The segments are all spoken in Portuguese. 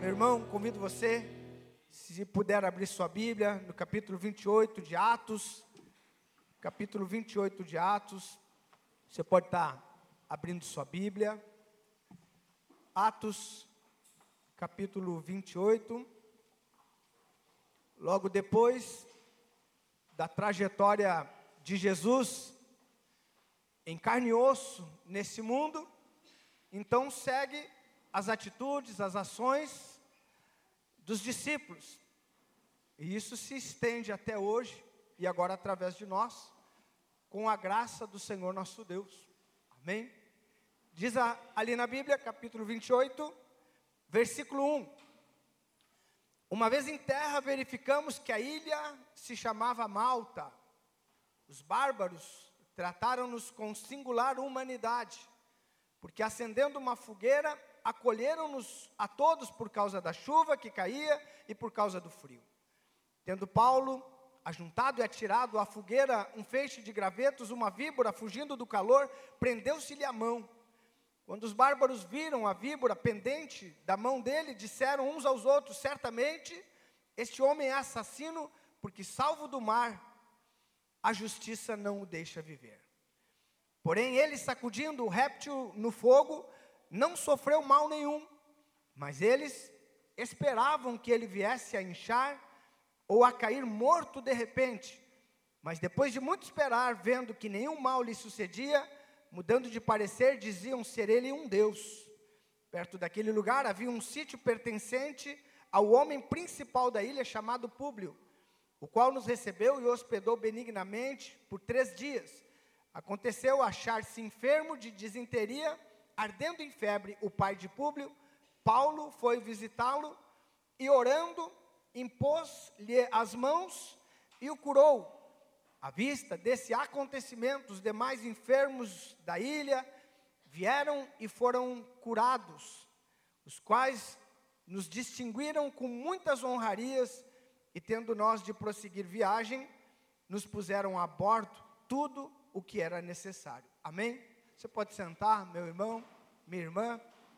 Meu irmão, convido você, se puder abrir sua Bíblia, no capítulo 28 de Atos. Capítulo 28 de Atos. Você pode estar abrindo sua Bíblia. Atos, capítulo 28. Logo depois da trajetória de Jesus em carne e osso nesse mundo, então segue as atitudes, as ações dos discípulos. E isso se estende até hoje, e agora através de nós, com a graça do Senhor nosso Deus. Amém? Diz ali na Bíblia, capítulo 28, versículo 1. Uma vez em terra, verificamos que a ilha se chamava Malta. Os bárbaros trataram-nos com singular humanidade, porque acendendo uma fogueira, acolheram-nos a todos por causa da chuva que caía e por causa do frio. Tendo Paulo ajuntado e atirado à fogueira um feixe de gravetos, uma víbora, fugindo do calor, prendeu-se-lhe a mão. Quando os bárbaros viram a víbora pendente da mão dele, disseram uns aos outros: certamente este homem é assassino, porque salvo do mar, a justiça não o deixa viver. Porém ele, sacudindo o réptil no fogo, não sofreu mal nenhum, mas eles esperavam que ele viesse a inchar ou a cair morto de repente. Mas depois de muito esperar, vendo que nenhum mal lhe sucedia, mudando de parecer, diziam ser ele um deus. Perto daquele lugar havia um sítio pertencente ao homem principal da ilha, chamado Públio, o qual nos recebeu e hospedou benignamente por 3 dias. Aconteceu achar-se enfermo de disenteria, ardendo em febre, o pai de Públio. Paulo foi visitá-lo e, orando, impôs-lhe as mãos e o curou. À vista desse acontecimento, os demais enfermos da ilha vieram e foram curados, os quais nos distinguiram com muitas honrarias, e tendo nós de prosseguir viagem, nos puseram a bordo tudo o que era necessário. Amém? Você pode sentar, meu irmão, minha irmã.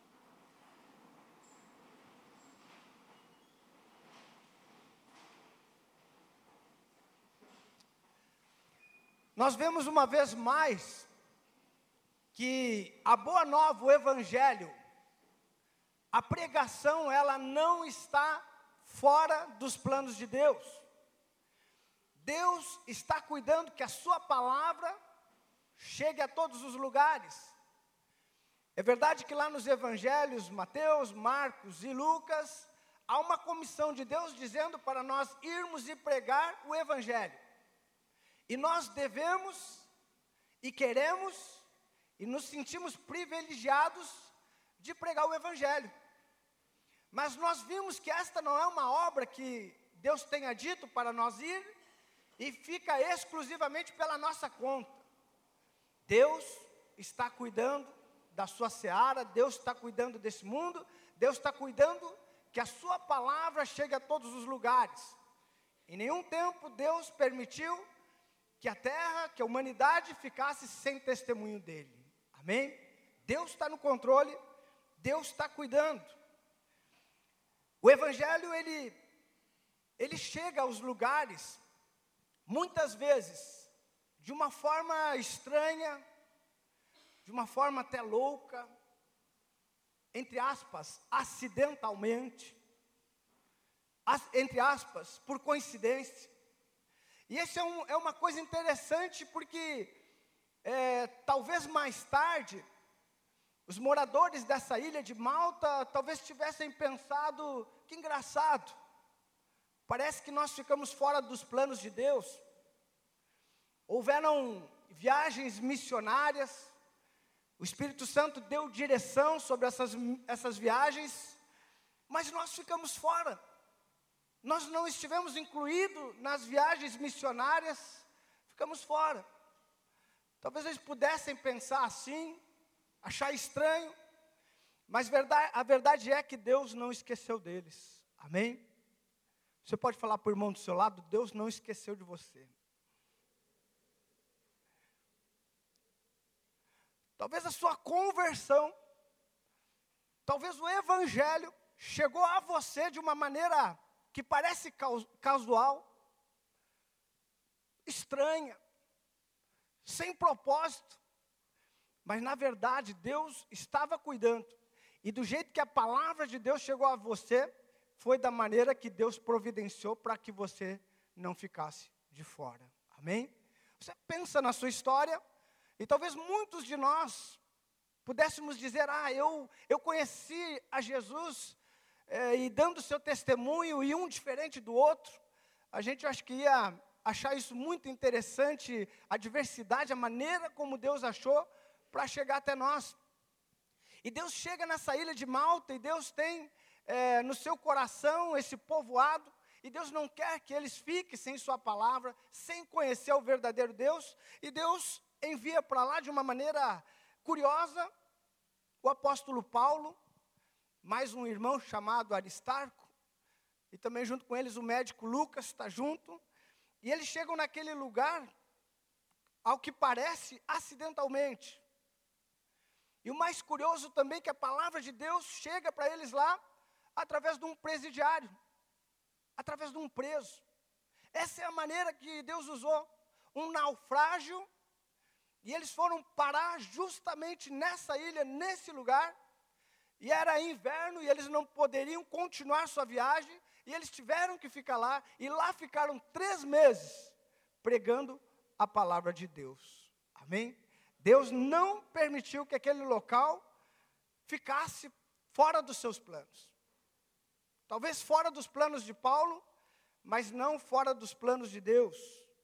Nós vemos uma vez mais que a boa nova, o evangelho, a pregação, ela não está fora dos planos de Deus. Deus está cuidando que a sua palavra chegue a todos os lugares. É verdade que lá nos evangelhos, Mateus, Marcos e Lucas, há uma comissão de Deus dizendo para nós irmos e pregar o evangelho. E nós devemos, e queremos, e nos sentimos privilegiados de pregar o evangelho. Mas nós vimos que esta não é uma obra que Deus tenha dito para nós ir, e fica exclusivamente pela nossa conta. Deus está cuidando da sua seara, Deus está cuidando desse mundo, Deus está cuidando que a sua palavra chegue a todos os lugares. Em nenhum tempo Deus permitiu que a terra, que a humanidade ficasse sem testemunho dele. Amém? Deus está no controle, Deus está cuidando. O evangelho, ele chega aos lugares, muitas vezes, de uma forma estranha, de uma forma até louca, entre aspas, acidentalmente, entre aspas, por coincidência. E isso é uma coisa interessante, porque talvez mais tarde, os moradores dessa ilha de Malta talvez tivessem pensado: que engraçado, parece que nós ficamos fora dos planos de Deus. Houveram viagens missionárias, o Espírito Santo deu direção sobre essas viagens, mas nós ficamos fora. Nós não estivemos incluídos nas viagens missionárias, ficamos fora. Talvez eles pudessem pensar assim, achar estranho, mas a verdade é que Deus não esqueceu deles. Amém? Você pode falar para o irmão do seu lado: Deus não esqueceu de você. Talvez a sua conversão, talvez o evangelho chegou a você de uma maneira que parece casual, estranha, sem propósito, mas na verdade Deus estava cuidando, e do jeito que a palavra de Deus chegou a você, foi da maneira que Deus providenciou para que você não ficasse de fora, amém? Você pensa na sua história, e talvez muitos de nós pudéssemos dizer, eu conheci a Jesus, e dando seu testemunho, e um diferente do outro, a gente acho que ia achar isso muito interessante, a diversidade, a maneira como Deus achou para chegar até nós. E Deus chega nessa ilha de Malta, e Deus tem no seu coração esse povoado, e Deus não quer que eles fiquem sem sua palavra, sem conhecer o verdadeiro Deus, e Deus envia para lá de uma maneira curiosa, o apóstolo Paulo, mais um irmão chamado Aristarco, e também junto com eles o médico Lucas está junto, e eles chegam naquele lugar, ao que parece, acidentalmente. E o mais curioso também é que a palavra de Deus chega para eles lá, através de um presidiário, através de um preso. Essa é a maneira que Deus usou, um naufrágio, e eles foram parar justamente nessa ilha, nesse lugar, e era inverno, e eles não poderiam continuar sua viagem, e eles tiveram que ficar lá, e lá ficaram 3 meses, pregando a palavra de Deus, amém? Deus não permitiu que aquele local ficasse fora dos seus planos, talvez fora dos planos de Paulo, mas não fora dos planos de Deus.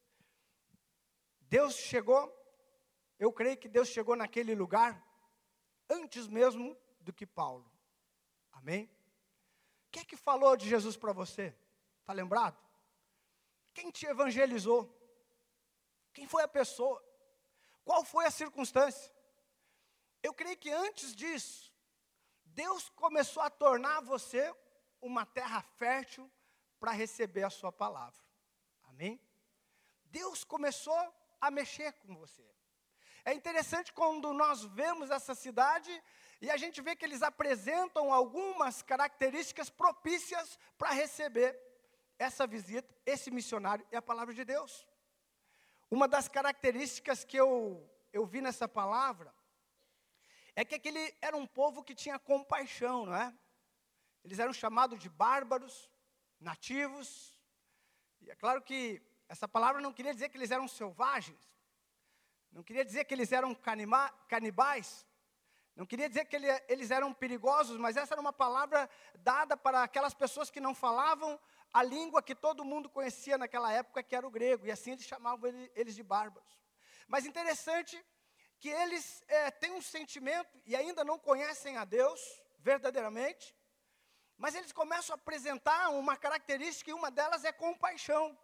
Deus chegou, eu creio que Deus chegou naquele lugar, antes mesmo do que Paulo, amém? Quem é que falou de Jesus para você? Está lembrado? Quem te evangelizou? Quem foi a pessoa? Qual foi a circunstância? Eu creio que antes disso, Deus começou a tornar você uma terra fértil para receber a sua palavra, amém? Deus começou a mexer com você. É interessante quando nós vemos essa cidade e a gente vê que eles apresentam algumas características propícias para receber essa visita, esse missionário e a palavra de Deus. Uma das características que eu vi nessa palavra é que aquele era um povo que tinha compaixão, não é? Eles eram chamados de bárbaros, nativos, e é claro que essa palavra não queria dizer que eles eram selvagens, não queria dizer que eles eram canibais, não queria dizer que eles eram perigosos, mas essa era uma palavra dada para aquelas pessoas que não falavam a língua que todo mundo conhecia naquela época, que era o grego, e assim eles chamavam eles de bárbaros. Mas interessante que eles têm um sentimento, e ainda não conhecem a Deus verdadeiramente, mas eles começam a apresentar uma característica, e uma delas é compaixão.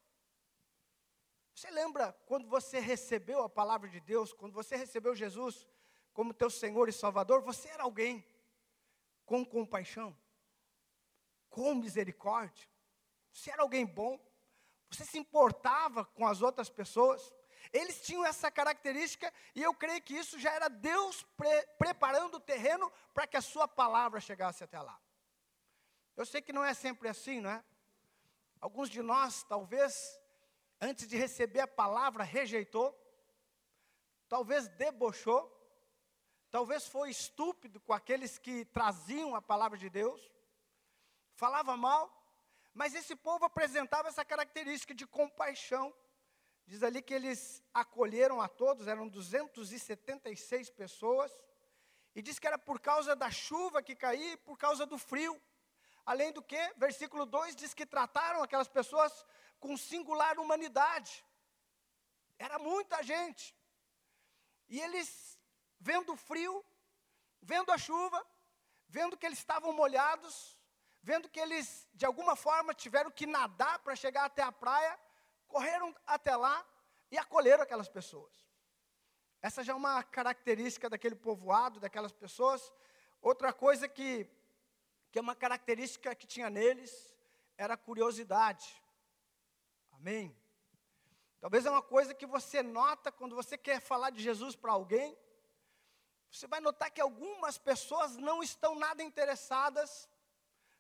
Você lembra quando você recebeu a palavra de Deus, quando você recebeu Jesus como teu Senhor e Salvador, você era alguém com compaixão, com misericórdia, você era alguém bom, você se importava com as outras pessoas, eles tinham essa característica, e eu creio que isso já era Deus preparando o terreno para que a sua palavra chegasse até lá. Eu sei que não é sempre assim, não é? Alguns de nós, talvez, antes de receber a palavra, rejeitou, talvez debochou, talvez foi estúpido com aqueles que traziam a palavra de Deus, falava mal, mas esse povo apresentava essa característica de compaixão. Diz ali que eles acolheram a todos, eram 276 pessoas, e diz que era por causa da chuva que caía e por causa do frio. Além do que, versículo 2 diz que trataram aquelas pessoas com singular humanidade. Era muita gente. E eles, vendo o frio, vendo a chuva, vendo que eles estavam molhados, vendo que eles, de alguma forma, tiveram que nadar para chegar até a praia, correram até lá e acolheram aquelas pessoas. Essa já é uma característica daquele povoado, daquelas pessoas. Outra coisa que é uma característica que tinha neles, era a curiosidade. Amém? Talvez é uma coisa que você nota quando você quer falar de Jesus para alguém. Você vai notar que algumas pessoas não estão nada interessadas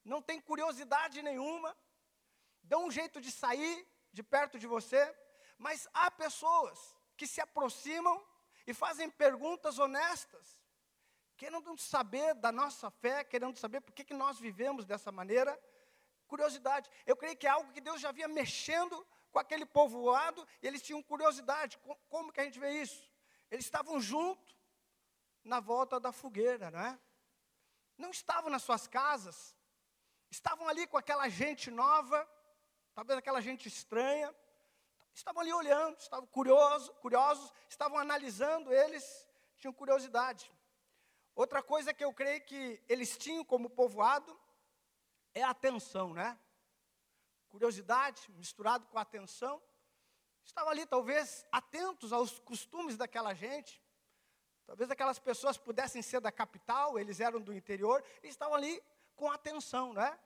não tem curiosidade nenhuma, dão um jeito de sair de perto de você, mas há pessoas que se aproximam e fazem perguntas honestas, querendo saber da nossa fé, querendo saber por que nós vivemos dessa maneira. Curiosidade. Eu creio que é algo que Deus já vinha mexendo com aquele povoado, e eles tinham curiosidade. Como que a gente vê isso? Eles estavam juntos na volta da fogueira, não é? Não estavam nas suas casas, estavam ali com aquela gente nova, talvez aquela gente estranha, estavam ali olhando, estavam curiosos, estavam analisando, eles tinham curiosidade. Outra coisa que eu creio que eles tinham como povoado é a atenção, né? Curiosidade misturado com atenção. Estavam ali, talvez, atentos aos costumes daquela gente. Talvez aquelas pessoas pudessem ser da capital, eles eram do interior, e estavam ali com atenção, né?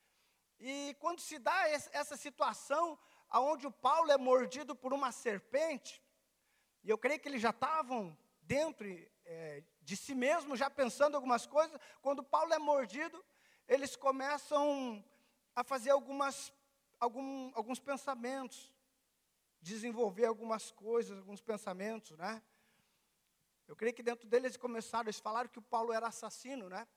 E quando se dá essa situação, onde o Paulo é mordido por uma serpente, e eu creio que eles já estavam dentro de si mesmos, já pensando algumas coisas, quando Paulo é mordido, eles começam a fazer alguns pensamentos, desenvolver algumas coisas, alguns pensamentos, né? Eu creio que dentro deles eles falaram que o Paulo era assassino, né?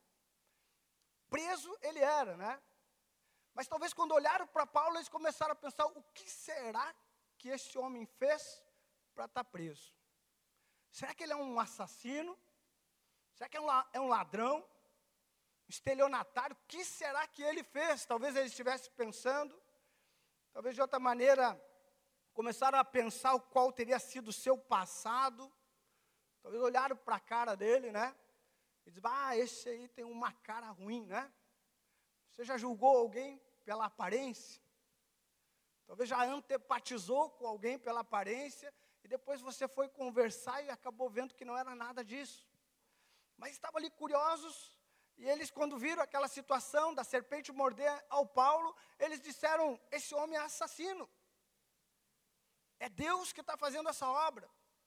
Preso ele era, né? Mas talvez quando olharam para Paulo, eles começaram a pensar, o que será que esse homem fez para estar preso? Será que ele é um assassino? Será que é um ladrão? Estelionatário? O que será que ele fez? Talvez ele estivesse pensando, talvez de outra maneira, começaram a pensar qual teria sido o seu passado. Talvez olharam para a cara dele, né? E diziam, esse aí tem uma cara ruim, né? Você já julgou alguém pela aparência? Talvez já antipatizou com alguém pela aparência, e depois você foi conversar e acabou vendo que não era nada disso. Mas estavam ali curiosos, e eles, quando viram aquela situação da serpente morder ao Paulo, eles disseram, esse homem é assassino. É Deus que está fazendo essa obra.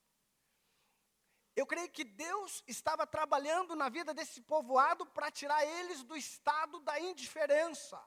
Eu creio que Deus estava trabalhando na vida desse povoado para tirar eles do estado da indiferença.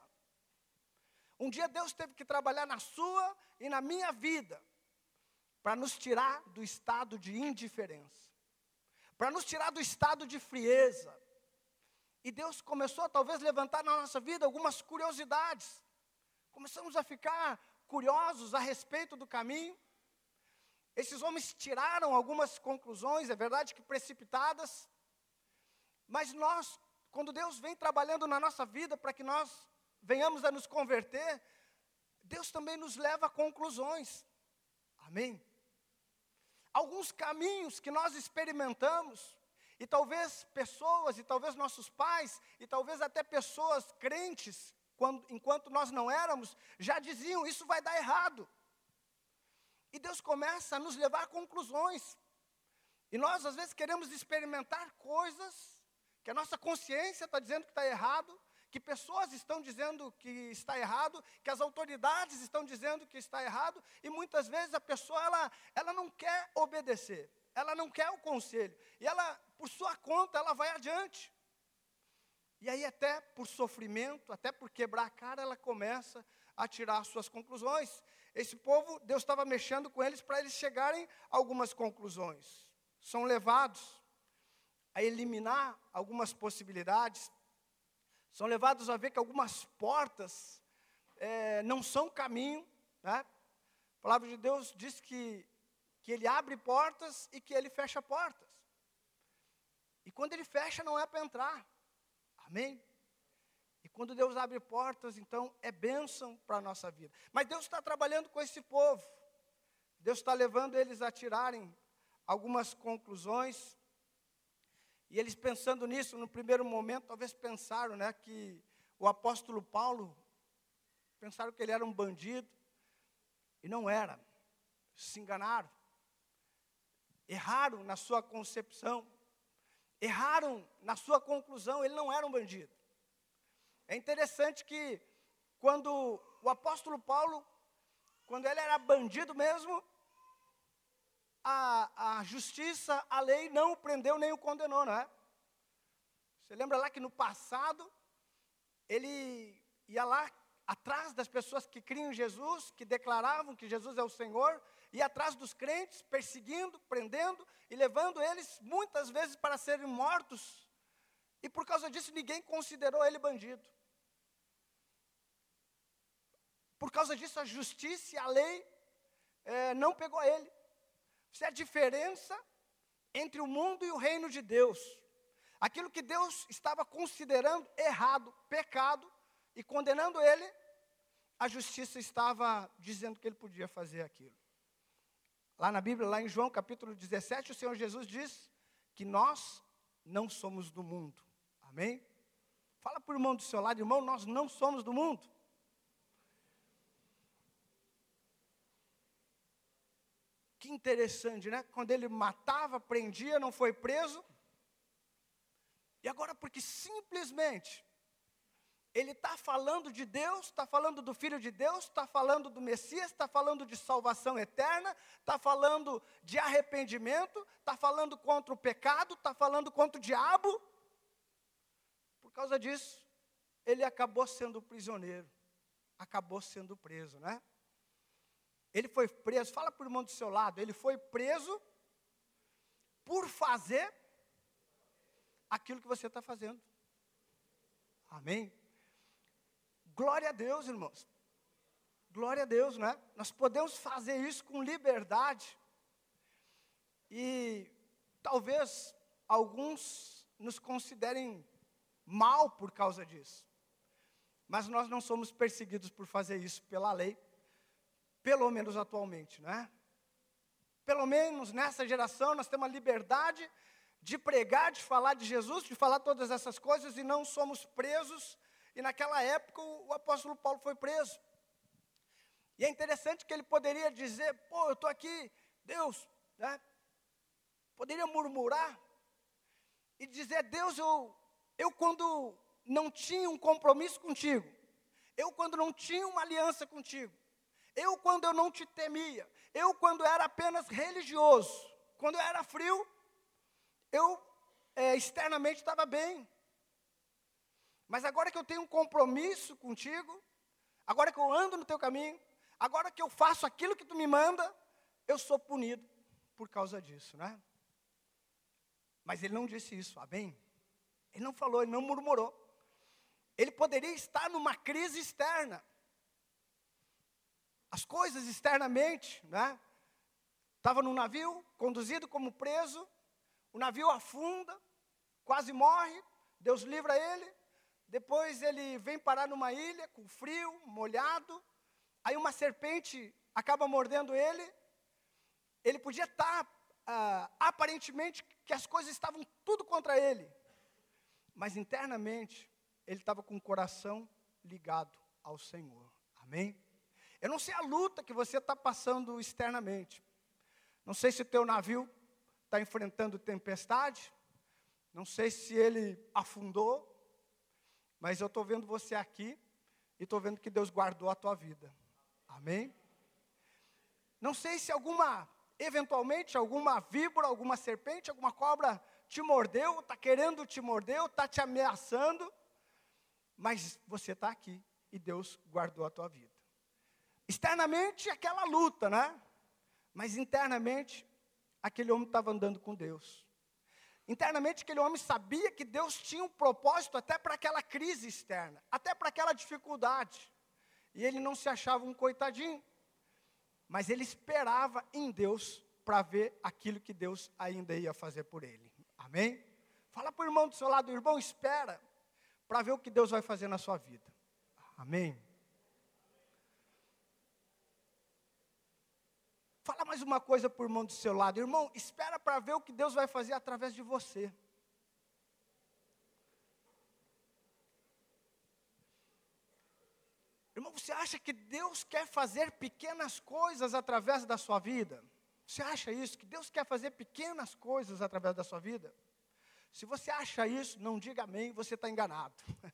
Um dia Deus teve que trabalhar na sua e na minha vida para nos tirar do estado de indiferença, para nos tirar do estado de frieza. E Deus começou talvez a levantar na nossa vida algumas curiosidades. Começamos a ficar curiosos a respeito do caminho. Esses homens tiraram algumas conclusões, é verdade que precipitadas, mas nós, quando Deus vem trabalhando na nossa vida para que nós venhamos a nos converter, Deus também nos leva a conclusões. Amém? Alguns caminhos que nós experimentamos, e talvez pessoas, e talvez nossos pais, e talvez até pessoas crentes, enquanto nós não éramos, já diziam, isso vai dar errado. E Deus começa a nos levar a conclusões. E nós, às vezes, queremos experimentar coisas que a nossa consciência está dizendo que está errado, que pessoas estão dizendo que está errado, que as autoridades estão dizendo que está errado, e muitas vezes a pessoa, ela não quer obedecer, ela não quer o conselho, e ela, por sua conta, ela vai adiante. E aí, até por sofrimento, até por quebrar a cara, ela começa a tirar suas conclusões. Esse povo, Deus estava mexendo com eles para eles chegarem a algumas conclusões. São levados a eliminar algumas possibilidades, são levados a ver que algumas portas não são caminho, né? A palavra de Deus diz que Ele abre portas e que Ele fecha portas. E quando Ele fecha, não é para entrar. Amém? E quando Deus abre portas, então, é bênção para a nossa vida. Mas Deus está trabalhando com esse povo. Deus está levando eles a tirarem algumas conclusões. E eles pensando nisso, no primeiro momento, talvez pensaram, né, que o apóstolo Paulo, pensaram que ele era um bandido. E não era. Se enganaram. Erraram na sua concepção. Erraram na sua conclusão, ele não era um bandido. É interessante que quando o apóstolo Paulo, quando ele era bandido mesmo, a justiça, a lei não o prendeu nem o condenou, não é? Você lembra lá que no passado, ele ia lá atrás das pessoas que criam em Jesus, que declaravam que Jesus é o Senhor, ia atrás dos crentes, perseguindo, prendendo e levando eles muitas vezes para serem mortos. E por causa disso ninguém considerou ele bandido. Por causa disso a justiça e a lei não pegou ele. Isso é a diferença entre o mundo e o reino de Deus. Aquilo que Deus estava considerando errado, pecado, e condenando ele, a justiça estava dizendo que ele podia fazer aquilo. Lá na Bíblia, lá em João capítulo 17, o Senhor Jesus diz que nós não somos do mundo. Amém? Fala para o irmão do seu lado, irmão, nós não somos do mundo. Que interessante, né? Quando ele matava, prendia, não foi preso. E agora, porque simplesmente ele está falando de Deus, está falando do Filho de Deus, está falando do Messias, está falando de salvação eterna, está falando de arrependimento, está falando contra o pecado, está falando contra o diabo. Por causa disso, ele acabou sendo prisioneiro, acabou sendo preso, né? Ele foi preso, fala para o irmão do seu lado, ele foi preso por fazer aquilo que você está fazendo. Amém? Glória a Deus, irmãos. Glória a Deus, né? Nós podemos fazer isso com liberdade. E talvez alguns nos considerem mal por causa disso. Mas nós não somos perseguidos por fazer isso pela lei. Pelo menos atualmente, né? Pelo menos nessa geração nós temos a liberdade de pregar, de falar de Jesus, de falar todas essas coisas e não somos presos. E naquela época o apóstolo Paulo foi preso. E é interessante que ele poderia dizer, pô, eu estou aqui, Deus, né? Poderia murmurar e dizer, Deus, eu quando não tinha um compromisso contigo, eu quando não tinha uma aliança contigo, eu quando eu não te temia, eu quando era apenas religioso, quando eu era frio, eu externamente estava bem. Mas agora que eu tenho um compromisso contigo, agora que eu ando no teu caminho, agora que eu faço aquilo que tu me manda, eu sou punido por causa disso, né? Mas ele não disse isso, amém? Ele não falou, ele não murmurou. Ele poderia estar numa crise externa. As coisas externamente, né? Estava num navio, conduzido como preso, o navio afunda, quase morre, Deus livra ele, depois ele vem parar numa ilha, com frio, molhado, aí uma serpente acaba mordendo ele, ele podia estar, aparentemente, que as coisas estavam tudo contra ele, mas internamente, ele estava com o coração ligado ao Senhor, amém? Eu não sei a luta que você está passando externamente. Não sei se o teu navio está enfrentando tempestade. Não sei se ele afundou. Mas eu estou vendo você aqui e estou vendo que Deus guardou a tua vida. Amém? Não sei se eventualmente, alguma víbora, alguma serpente, alguma cobra te mordeu, está querendo te morder, está te ameaçando. Mas você está aqui e Deus guardou a tua vida. Externamente, aquela luta, né? Mas internamente, aquele homem estava andando com Deus. Internamente, aquele homem sabia que Deus tinha um propósito até para aquela crise externa, até para aquela dificuldade. E ele não se achava um coitadinho, mas ele esperava em Deus para ver aquilo que Deus ainda ia fazer por ele. Amém? Fala para o irmão do seu lado, irmão, espera para ver o que Deus vai fazer na sua vida. Amém? Fala mais uma coisa para o irmão do seu lado. Irmão, espera para ver o que Deus vai fazer através de você. Irmão, você acha que Deus quer fazer pequenas coisas através da sua vida? Você acha isso? Que Deus quer fazer pequenas coisas através da sua vida? Se você acha isso, não diga amém, você está enganado.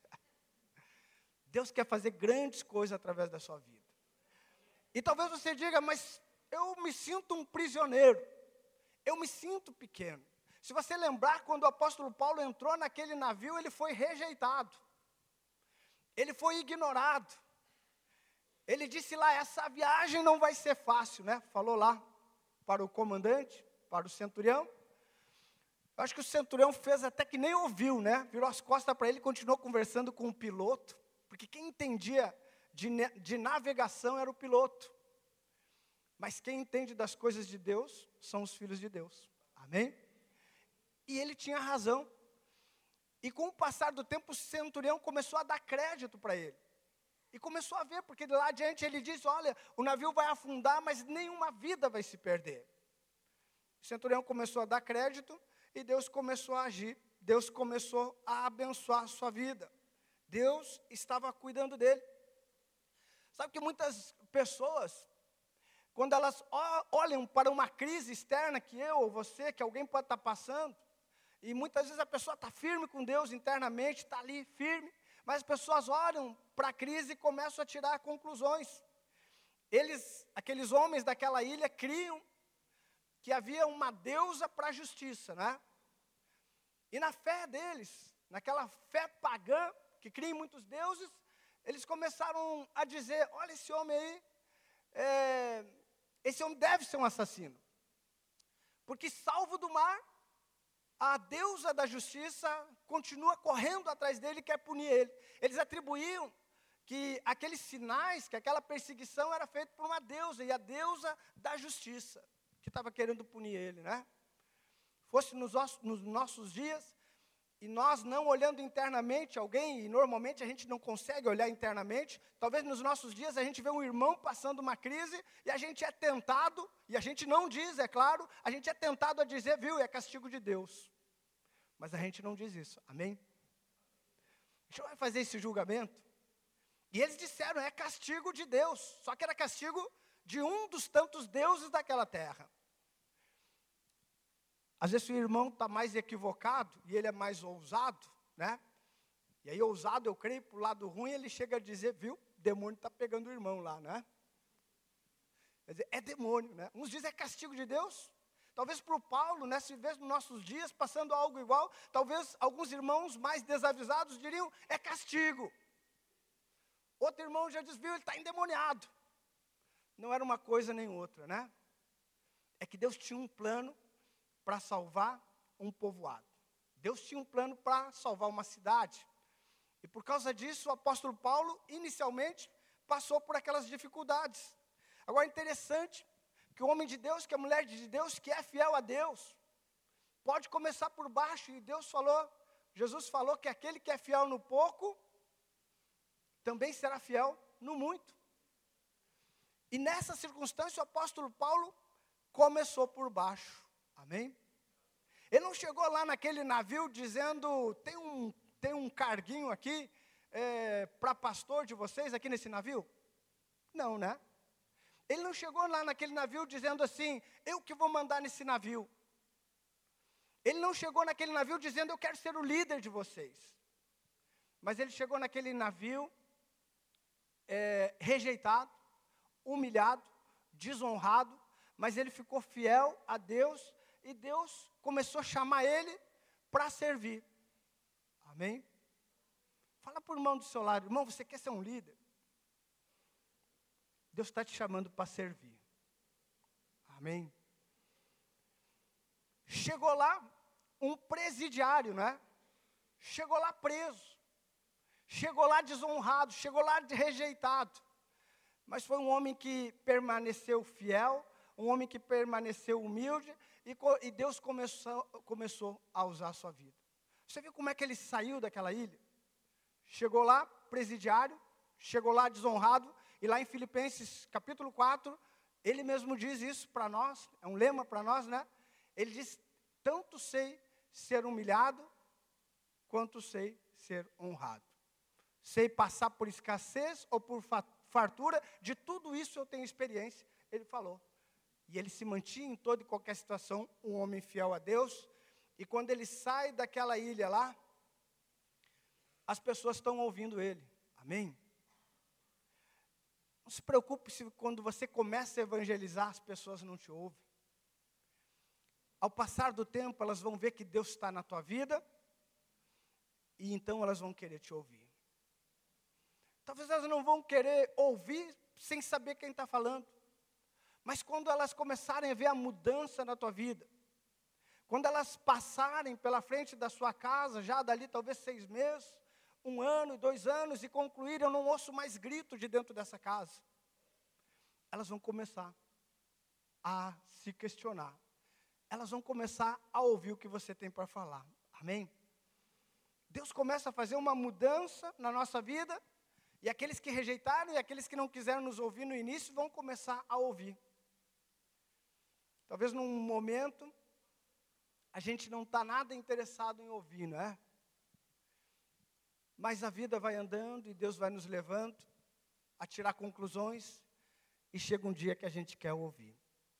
Deus quer fazer grandes coisas através da sua vida. E talvez você diga, mas eu me sinto um prisioneiro, eu me sinto pequeno. Se você lembrar, quando o apóstolo Paulo entrou naquele navio, ele foi rejeitado. ele foi ignorado. Ele disse lá, essa viagem não vai ser fácil, né? Falou lá para o comandante, para o centurião. Eu acho que o centurião fez até que nem ouviu, né? Virou as costas para ele e continuou conversando com o piloto, porque quem entendia de navegação era o piloto. Mas quem entende das coisas de Deus são os filhos de Deus. Amém? E ele tinha razão. E com o passar do tempo, o centurião começou a dar crédito para ele. E começou a ver, porque de lá adiante ele disse, olha, o navio vai afundar, mas nenhuma vida vai se perder. O centurião começou a dar crédito e Deus começou a agir. Deus começou a abençoar a sua vida. Deus estava cuidando dele. Sabe que muitas pessoas, quando elas olham para uma crise externa que eu ou você, que alguém pode estar passando, e muitas vezes a pessoa está firme com Deus internamente, está ali firme, mas as pessoas olham para a crise e começam a tirar conclusões. Aqueles homens daquela ilha criam que havia uma deusa para a justiça, né? E na fé deles, naquela fé pagã, que cria em muitos deuses, eles começaram a dizer, olha esse homem aí, esse homem deve ser um assassino. Porque salvo do mar, a deusa da justiça continua correndo atrás dele e quer punir ele. Eles atribuíam que aqueles sinais, que aquela perseguição era feita por uma deusa, e a deusa da justiça, que estava querendo punir ele, né? Fosse nos nossos dias, e nós não olhando internamente alguém, e normalmente a gente não consegue olhar internamente, talvez nos nossos dias a gente vê um irmão passando uma crise, e a gente é tentado, e a gente não diz, é claro, a gente é tentado a dizer, viu, é castigo de Deus. Mas a gente não diz isso, amém? A gente vai fazer esse julgamento. E eles disseram, é castigo de Deus, só que era castigo de um dos tantos deuses daquela terra. Às vezes o irmão está mais equivocado, e ele é mais ousado, né? E aí ousado, eu creio, para o lado ruim, ele chega a dizer, viu, o demônio está pegando o irmão lá, né? Quer dizer, é demônio, né? Uns dizem é castigo de Deus. Talvez para o Paulo, né, se vê nos nossos dias passando algo igual, talvez alguns irmãos mais desavisados diriam, é castigo. Outro irmão já diz, viu, ele está endemoniado. Não era uma coisa nem outra, né? É que Deus tinha um plano para salvar um povoado. Deus tinha um plano para salvar uma cidade. E por causa disso, o apóstolo Paulo, inicialmente, passou por aquelas dificuldades. Agora, é interessante que o homem de Deus, que a mulher de Deus, que é fiel a Deus, pode começar por baixo. E Jesus falou que aquele que é fiel no pouco, também será fiel no muito. E nessa circunstância, o apóstolo Paulo começou por baixo. Amém? Ele não chegou lá naquele navio dizendo, tem um carguinho aqui para pastor de vocês aqui nesse navio? Não, né? Ele não chegou lá naquele navio dizendo assim, eu que vou mandar nesse navio. Ele não chegou naquele navio dizendo, eu quero ser o líder de vocês. Mas ele chegou naquele navio rejeitado, humilhado, desonrado, mas ele ficou fiel a Deus, e Deus começou a chamar ele para servir. Amém? Fala para o irmão do seu lado, irmão, você quer ser um líder? Deus está te chamando para servir. Amém? Chegou lá um presidiário, né? Chegou lá preso. Chegou lá desonrado, chegou lá rejeitado. Mas foi um homem que permaneceu fiel, um homem que permaneceu humilde, e Deus começou a usar a sua vida. Você viu como é que ele saiu daquela ilha? Chegou lá presidiário, chegou lá desonrado, e lá em Filipenses capítulo 4, ele mesmo diz isso para nós, é um lema para nós, né? Ele diz, tanto sei ser humilhado, quanto sei ser honrado. Sei passar por escassez ou por fartura, de tudo isso eu tenho experiência, ele falou. E ele se mantinha em toda e qualquer situação, um homem fiel a Deus, e quando ele sai daquela ilha lá, as pessoas estão ouvindo ele, amém? Não se preocupe se quando você começa a evangelizar, as pessoas não te ouvem. Ao passar do tempo, elas vão ver que Deus está na tua vida, e então elas vão querer te ouvir. Talvez elas não vão querer ouvir sem saber quem está falando. Mas quando elas começarem a ver a mudança na tua vida, quando elas passarem pela frente da sua casa, já dali talvez 6 meses, 1 ano, 2 anos, e concluírem, eu não ouço mais grito de dentro dessa casa. Elas vão começar a se questionar. Elas vão começar a ouvir o que você tem para falar. Amém? Deus começa a fazer uma mudança na nossa vida, e aqueles que rejeitaram e aqueles que não quiseram nos ouvir no início vão começar a ouvir. Talvez num momento a gente não está nada interessado em ouvir, não é? Mas a vida vai andando e Deus vai nos levando a tirar conclusões, e chega um dia que a gente quer ouvir.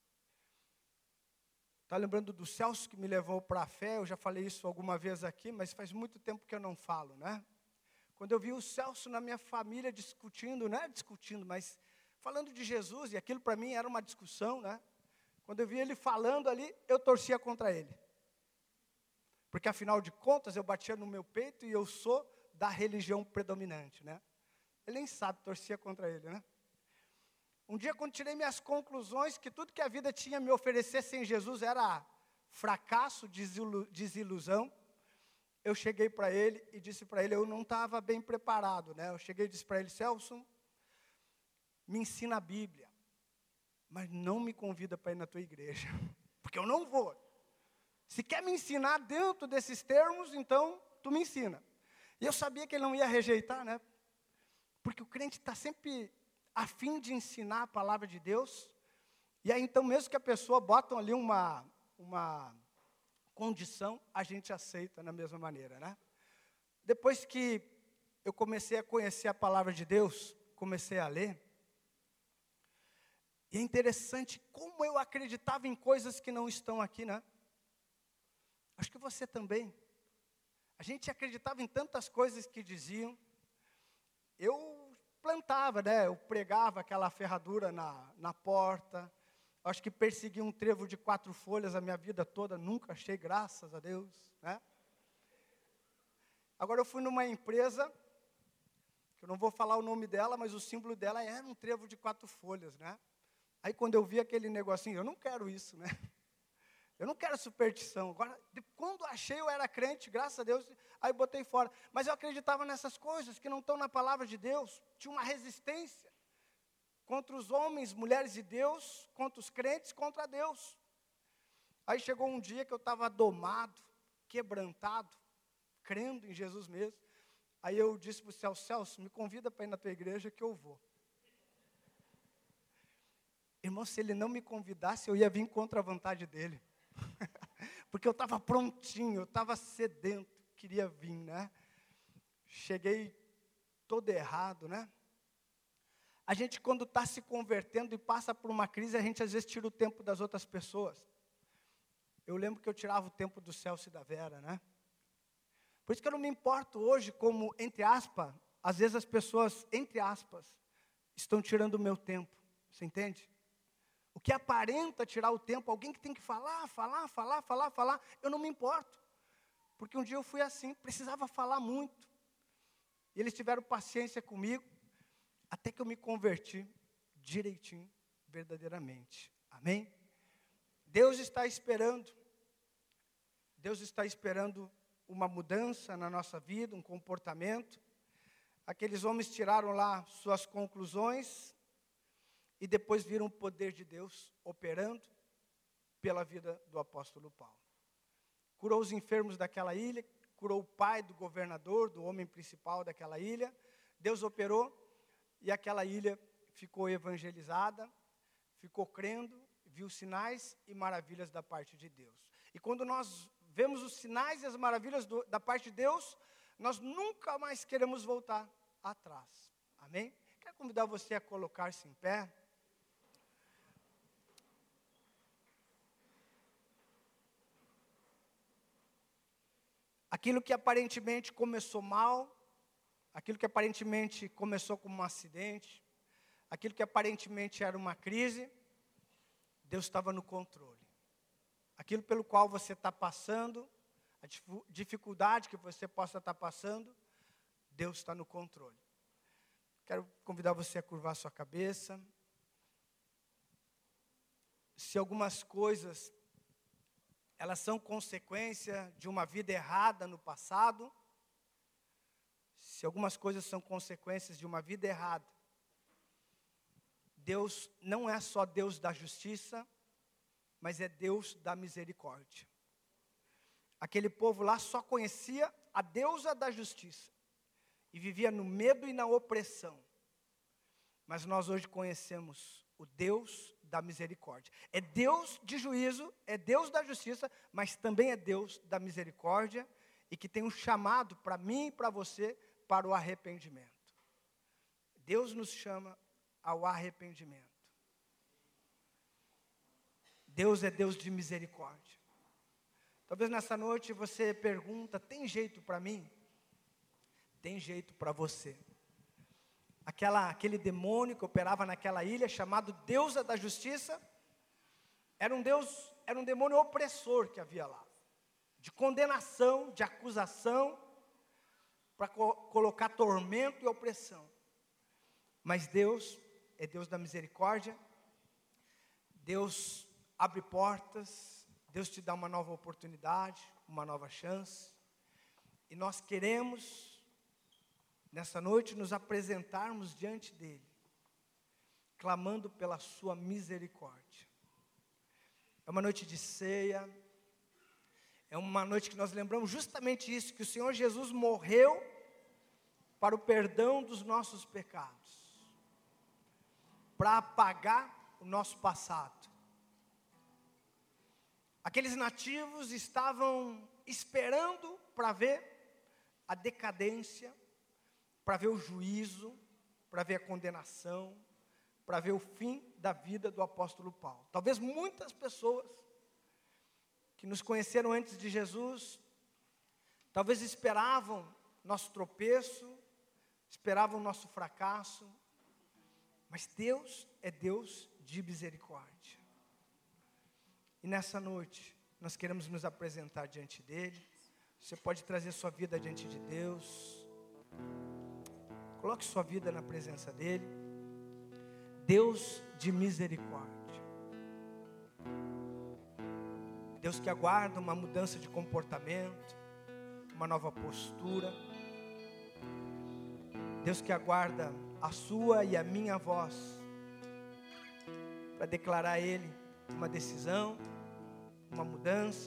Está lembrando do Celso que me levou para a fé? Eu já falei isso alguma vez aqui, mas faz muito tempo que eu não falo, né? Quando eu vi o Celso na minha família discutindo, não é discutindo, mas falando de Jesus, e aquilo para mim era uma discussão, né? Quando eu vi ele falando ali, eu torcia contra ele. Porque afinal de contas, eu batia no meu peito e eu sou da religião predominante, né? Ele nem sabe, torcia contra ele, né? Um dia, quando tirei minhas conclusões, que tudo que a vida tinha a me oferecer sem Jesus era fracasso, desilusão, eu cheguei para ele e disse para ele, eu não estava bem preparado, né? Eu cheguei e disse para ele, Celso, me ensina a Bíblia, mas não me convida para ir na tua igreja, porque eu não vou. Se quer me ensinar dentro desses termos, então tu me ensina. E eu sabia que ele não ia rejeitar, né? Porque o crente está sempre a fim de ensinar a palavra de Deus, e aí então mesmo que a pessoa bota ali uma condição, a gente aceita na mesma maneira, né? Depois que eu comecei a conhecer a palavra de Deus, comecei a ler, e é interessante como eu acreditava em coisas que não estão aqui, né? Acho que você também. A gente acreditava em tantas coisas que diziam. Eu plantava, né? Eu pregava aquela ferradura na porta. Acho que persegui um trevo de 4 folhas a minha vida toda. Nunca achei, graças a Deus, né? Agora eu fui numa empresa, que eu não vou falar o nome dela, mas o símbolo dela era um trevo de 4 folhas, né? Aí quando eu vi aquele negocinho, eu não quero isso, né? Eu não quero superstição. Agora, quando achei, eu era crente, graças a Deus, aí botei fora. Mas eu acreditava nessas coisas que não estão na palavra de Deus. Tinha uma resistência contra os homens, mulheres de Deus, contra os crentes, contra Deus. Aí chegou um dia que eu estava domado, quebrantado, crendo em Jesus mesmo. Aí eu disse para o Celso, Celso, me convida para ir na tua igreja que eu vou. Irmão, se ele não me convidasse, eu ia vir contra a vontade dele. Porque eu estava prontinho, eu estava sedento, queria vir, né? Cheguei todo errado, né? A gente, quando está se convertendo e passa por uma crise, a gente às vezes tira o tempo das outras pessoas. Eu lembro que eu tirava o tempo do Celso e da Vera, né? Por isso que eu não me importo hoje como, entre aspas, às vezes as pessoas, entre aspas, estão tirando o meu tempo. Você entende? O que aparenta tirar o tempo, alguém que tem que falar, eu não me importo. Porque um dia eu fui assim, precisava falar muito. E eles tiveram paciência comigo, até que eu me converti direitinho, verdadeiramente. Amém? Deus está esperando uma mudança na nossa vida, um comportamento. Aqueles homens tiraram lá suas conclusões, e depois viram o poder de Deus operando pela vida do apóstolo Paulo. Curou os enfermos daquela ilha, curou o pai do governador, do homem principal daquela ilha. Deus operou e aquela ilha ficou evangelizada, ficou crendo, viu sinais e maravilhas da parte de Deus. E quando nós vemos os sinais e as maravilhas da parte de Deus, nós nunca mais queremos voltar atrás. Amém? Quero convidar você a colocar-se em pé. Aquilo que aparentemente começou mal, aquilo que aparentemente começou como um acidente, aquilo que aparentemente era uma crise, Deus estava no controle. Aquilo pelo qual você está passando, a dificuldade que você possa estar passando, Deus está no controle. Quero convidar você a curvar sua cabeça. Se algumas coisas, elas são consequência de uma vida errada no passado, se algumas coisas são consequências de uma vida errada, Deus não é só Deus da justiça, mas é Deus da misericórdia. Aquele povo lá só conhecia a deusa da justiça e vivia no medo e na opressão. Mas nós hoje conhecemos o Deus da misericórdia. É Deus de juízo, é Deus da justiça, mas também é Deus da misericórdia e que tem um chamado para mim e para você para o arrependimento. Deus nos chama ao arrependimento. Deus é Deus de misericórdia. Talvez nessa noite você pergunta, tem jeito para mim? Tem jeito para você. Aquele demônio que operava naquela ilha, chamado Deusa da Justiça, era um demônio opressor que havia lá. De condenação, de acusação, para colocar tormento e opressão. Mas Deus é Deus da misericórdia. Deus abre portas, Deus te dá uma nova oportunidade, uma nova chance. E nós queremos, nessa noite, nos apresentarmos diante dEle, clamando pela sua misericórdia. É uma noite de ceia, é uma noite que nós lembramos justamente isso, que o Senhor Jesus morreu para o perdão dos nossos pecados, para apagar o nosso passado. Aqueles nativos estavam esperando para ver a decadência, para ver o juízo, para ver a condenação, para ver o fim da vida do apóstolo Paulo. Talvez muitas pessoas que nos conheceram antes de Jesus, talvez esperavam nosso tropeço, esperavam nosso fracasso, mas Deus é Deus de misericórdia. E nessa noite, nós queremos nos apresentar diante dEle. Você pode trazer sua vida diante de Deus. Coloque sua vida na presença dEle. Deus de misericórdia. Deus que aguarda uma mudança de comportamento, uma nova postura. Deus que aguarda a sua e a minha voz para declarar a Ele uma decisão, uma mudança.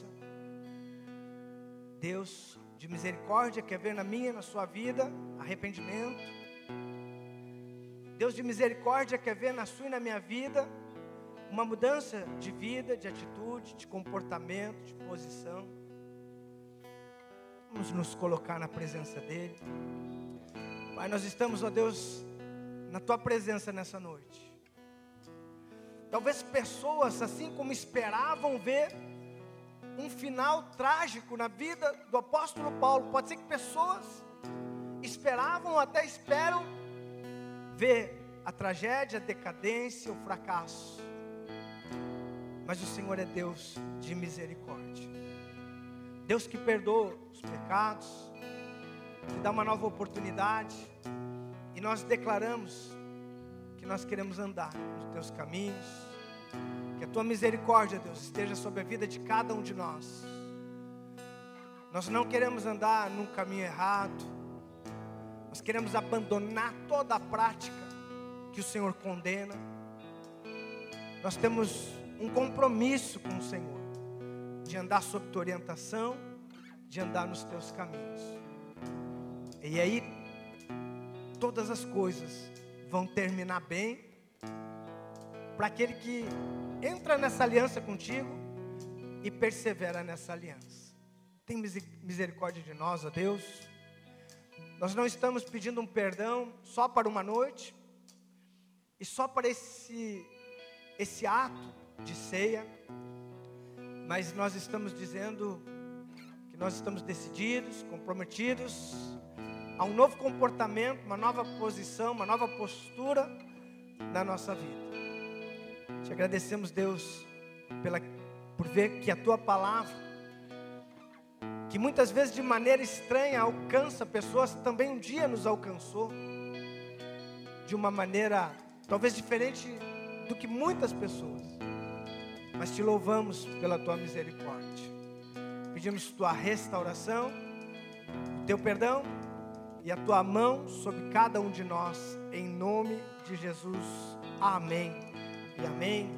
Deus de misericórdia quer ver na minha e na sua vida arrependimento. Deus de misericórdia quer ver na sua e na minha vida uma mudança de vida, de atitude, de comportamento, de posição. Vamos nos colocar na presença dEle. Pai, nós estamos, ó Deus, na Tua presença nessa noite. Talvez pessoas, assim como esperavam ver um final trágico na vida do apóstolo Paulo, pode ser que pessoas esperavam ou até esperam ver a tragédia, a decadência, o fracasso. Mas o Senhor é Deus de misericórdia. Deus que perdoa os pecados, que dá uma nova oportunidade. E nós declaramos que nós queremos andar nos Teus caminhos. Que a Tua misericórdia, Deus, esteja sobre a vida de cada um de nós. Nós não queremos andar num caminho errado. Nós queremos abandonar toda a prática que o Senhor condena. Nós temos um compromisso com o Senhor, de andar sob Tua orientação, de andar nos Teus caminhos. E aí, todas as coisas vão terminar bem, para aquele que entra nessa aliança contigo e persevera nessa aliança. Tem misericórdia de nós, ó Deus. Nós não estamos pedindo um perdão só para uma noite, e só para esse ato de ceia, mas nós estamos dizendo que nós estamos decididos, comprometidos a um novo comportamento, uma nova posição, uma nova postura na nossa vida. Te agradecemos, Deus, por ver que a Tua palavra, que muitas vezes de maneira estranha alcança pessoas, também um dia nos alcançou. de uma maneira talvez diferente do que muitas pessoas, mas te louvamos pela tua misericórdia. Pedimos tua restauração, o teu perdão e a tua mão sobre cada um de nós, em nome de Jesus. Amém e amém.